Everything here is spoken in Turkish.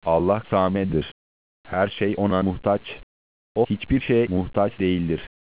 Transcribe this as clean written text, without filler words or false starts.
Allah samedir. Her şey ona muhtaç. O hiçbir şeye muhtaç değildir.